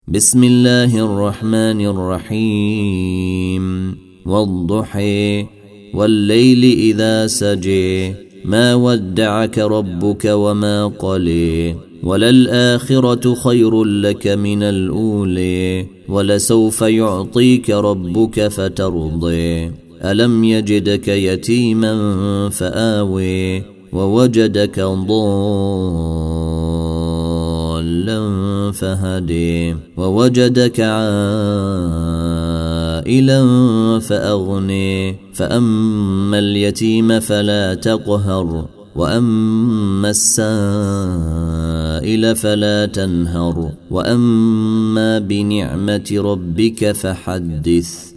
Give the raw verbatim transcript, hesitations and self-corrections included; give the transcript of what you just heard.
بسم الله الرحمن الرحيم والضحى والليل إذا سجى ما ودعك ربك وما قلى وللآخرة خير لك من الأولى ولسوف يعطيك ربك فترضى ألم يجدك يتيما فآوى ووجدك ضالا فهدي ووجدك عائلا فأغني فأما اليتيم فلا تقهر وأما السائل فلا تنهر وأما بنعمة ربك فحدث.